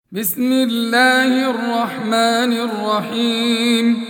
بسم الله الرحمن الرحيم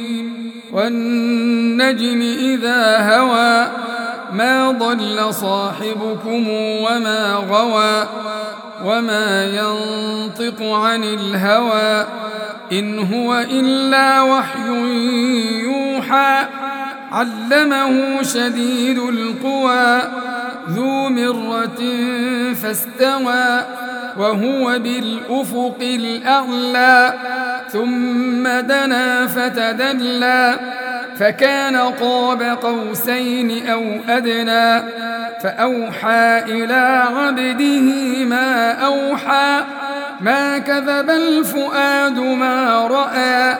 والنجم إذا هوى ما ضل صاحبكم وما غوى وما ينطق عن الهوى إن هو إلا وحي يوحى علمه شديد القوى ذو مرة فاستوى وهو بالأفق الأعلى ثم دنا فتدلى فكان قاب قوسين أو أدنى فأوحى إلى عبده ما أوحى ما كذب الفؤاد ما رأى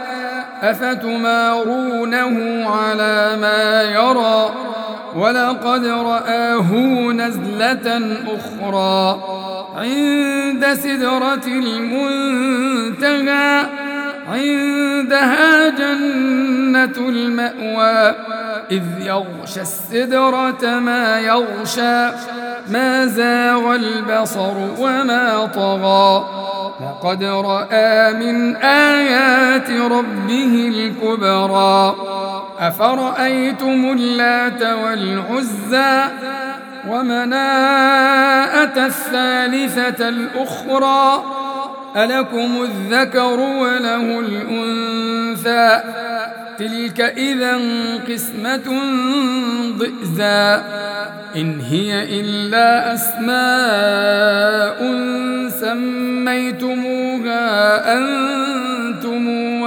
أفتمارونه على ما يرى ولقد رآه نزلة أخرى عند سدرة المنتهى عندها جنة المأوى إذ يغشى السدرة ما يغشى ما زاغ البصر وما طغى لقد رأى من آيات ربه الكبرى أفرأيتم اللات والعزى ومناءة الثالثة الأخرى ألكم الذكر وله الأنثى تلك إذا قسمة ضئزى إن هي إلا أسماء سميتموها أنتم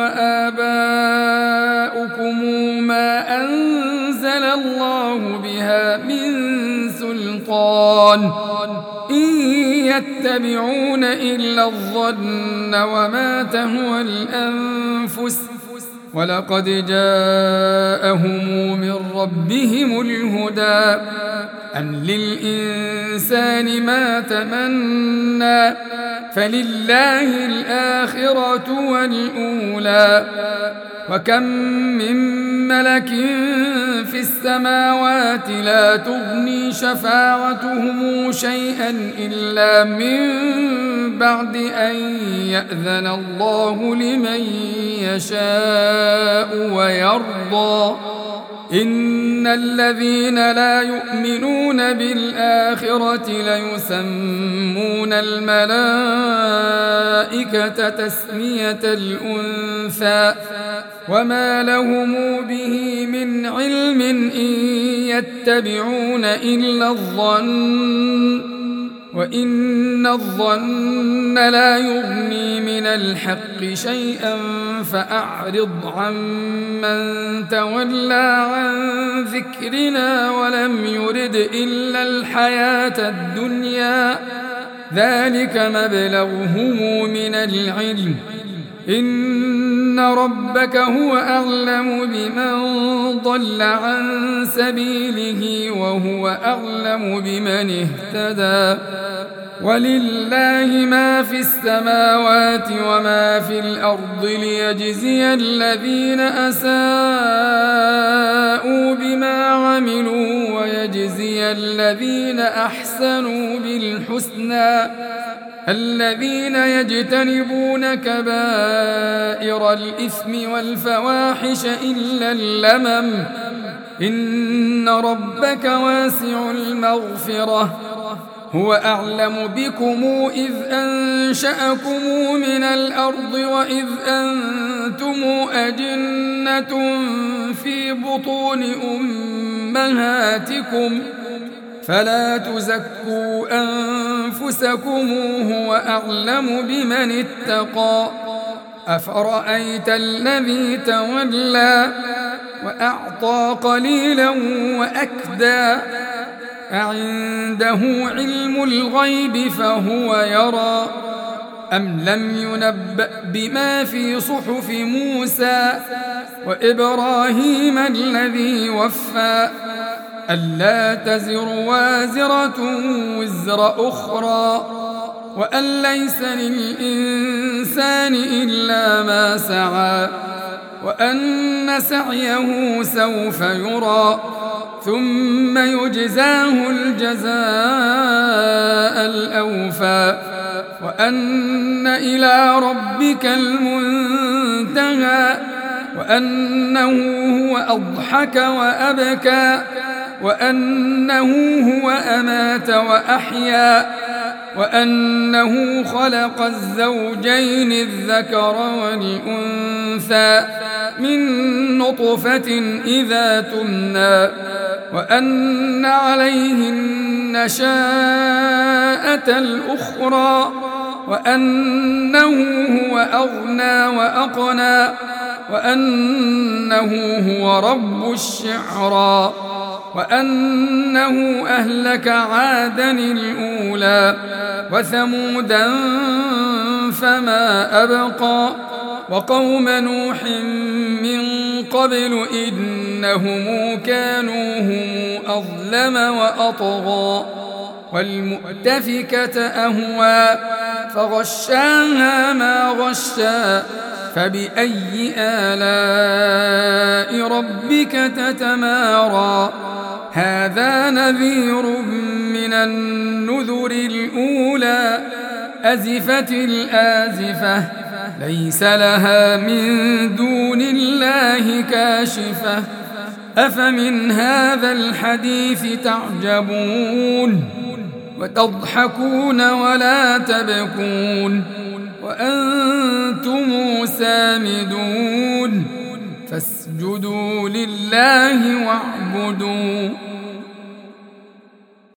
وآباؤكم ما أنزل الله بها من سلطان إن يتبعون إلا الظن وما تهوى الأنفس ولقد جاءهم من ربهم الهدى أم للإنسان ما تمنى فلله الآخرة والأولى وكم من ملك في السماوات لا تغني شفاعتهم شيئا إلا من بعد أن يأذن الله لمن يشاء ويرضى إن الذين لا يؤمنون بالآخرة ليسمون الملائكة تسمية الأنثى وما لهم به من علم إن يتبعون إلا الظن وإن الظن لا يغني من الحق شيئا فأعرض عمن تولى عن ذكرنا ولم يرد إلا الحياة الدنيا ذلك مبلغهم من العلم إن ربك هو أعلم بمن ضل عن سبيله وهو أعلم بمن اهتدى ولله ما في السماوات وما في الأرض ليجزي الذين أساءوا بما عملوا ويجزي الذين أحسنوا بالحسنى الذين يجتنبون كبائر الإثم والفواحش إلا اللمم إن ربك واسع المغفرة هو أعلم بكم إذ أنشأكم من الأرض وإذ أنتم أجنة في بطون أمهاتكم فلا تزكوا أنفسكم هو أعلم بمن اتقى أفرأيت الذي تولى وأعطى قليلا وأكدى أعنده علم الغيب فهو يرى أم لم ينبأ بما في صحف موسى وإبراهيم الذي وفى ألا تزر وازرة وزر أخرى وأن ليس للإنسان إلا ما سعى وأن سعيه سوف يرى ثم يجزاه الجزاء الأوفى وأن إلى ربك المنتهى وأنه هو أضحك وأبكى وأنه هو أمات وأحيا وأنه خلق الزوجين الذكر والأنثى من نطفة إذا تمنى وأن عليه النشاءة الأخرى وأنه هو أغنى وأقنى وأنه هو رب الشعرى وأنه أهلك عادا الأولى وثمودا فما أبقى وقوم نوح من قبل إنهم كانوا هم أظلم وأطغى والمؤتفكة أهوى فغشاها ما غشى فبأي آلاء ربك تتمارى هذا نذير من النذر الأولى أزفت الآزفة ليس لها من دون الله كاشفة أفمن هذا الحديث تعجبون وتضحكون ولا تبكون وأنتم سامدون فاسجدوا لله واعبدوا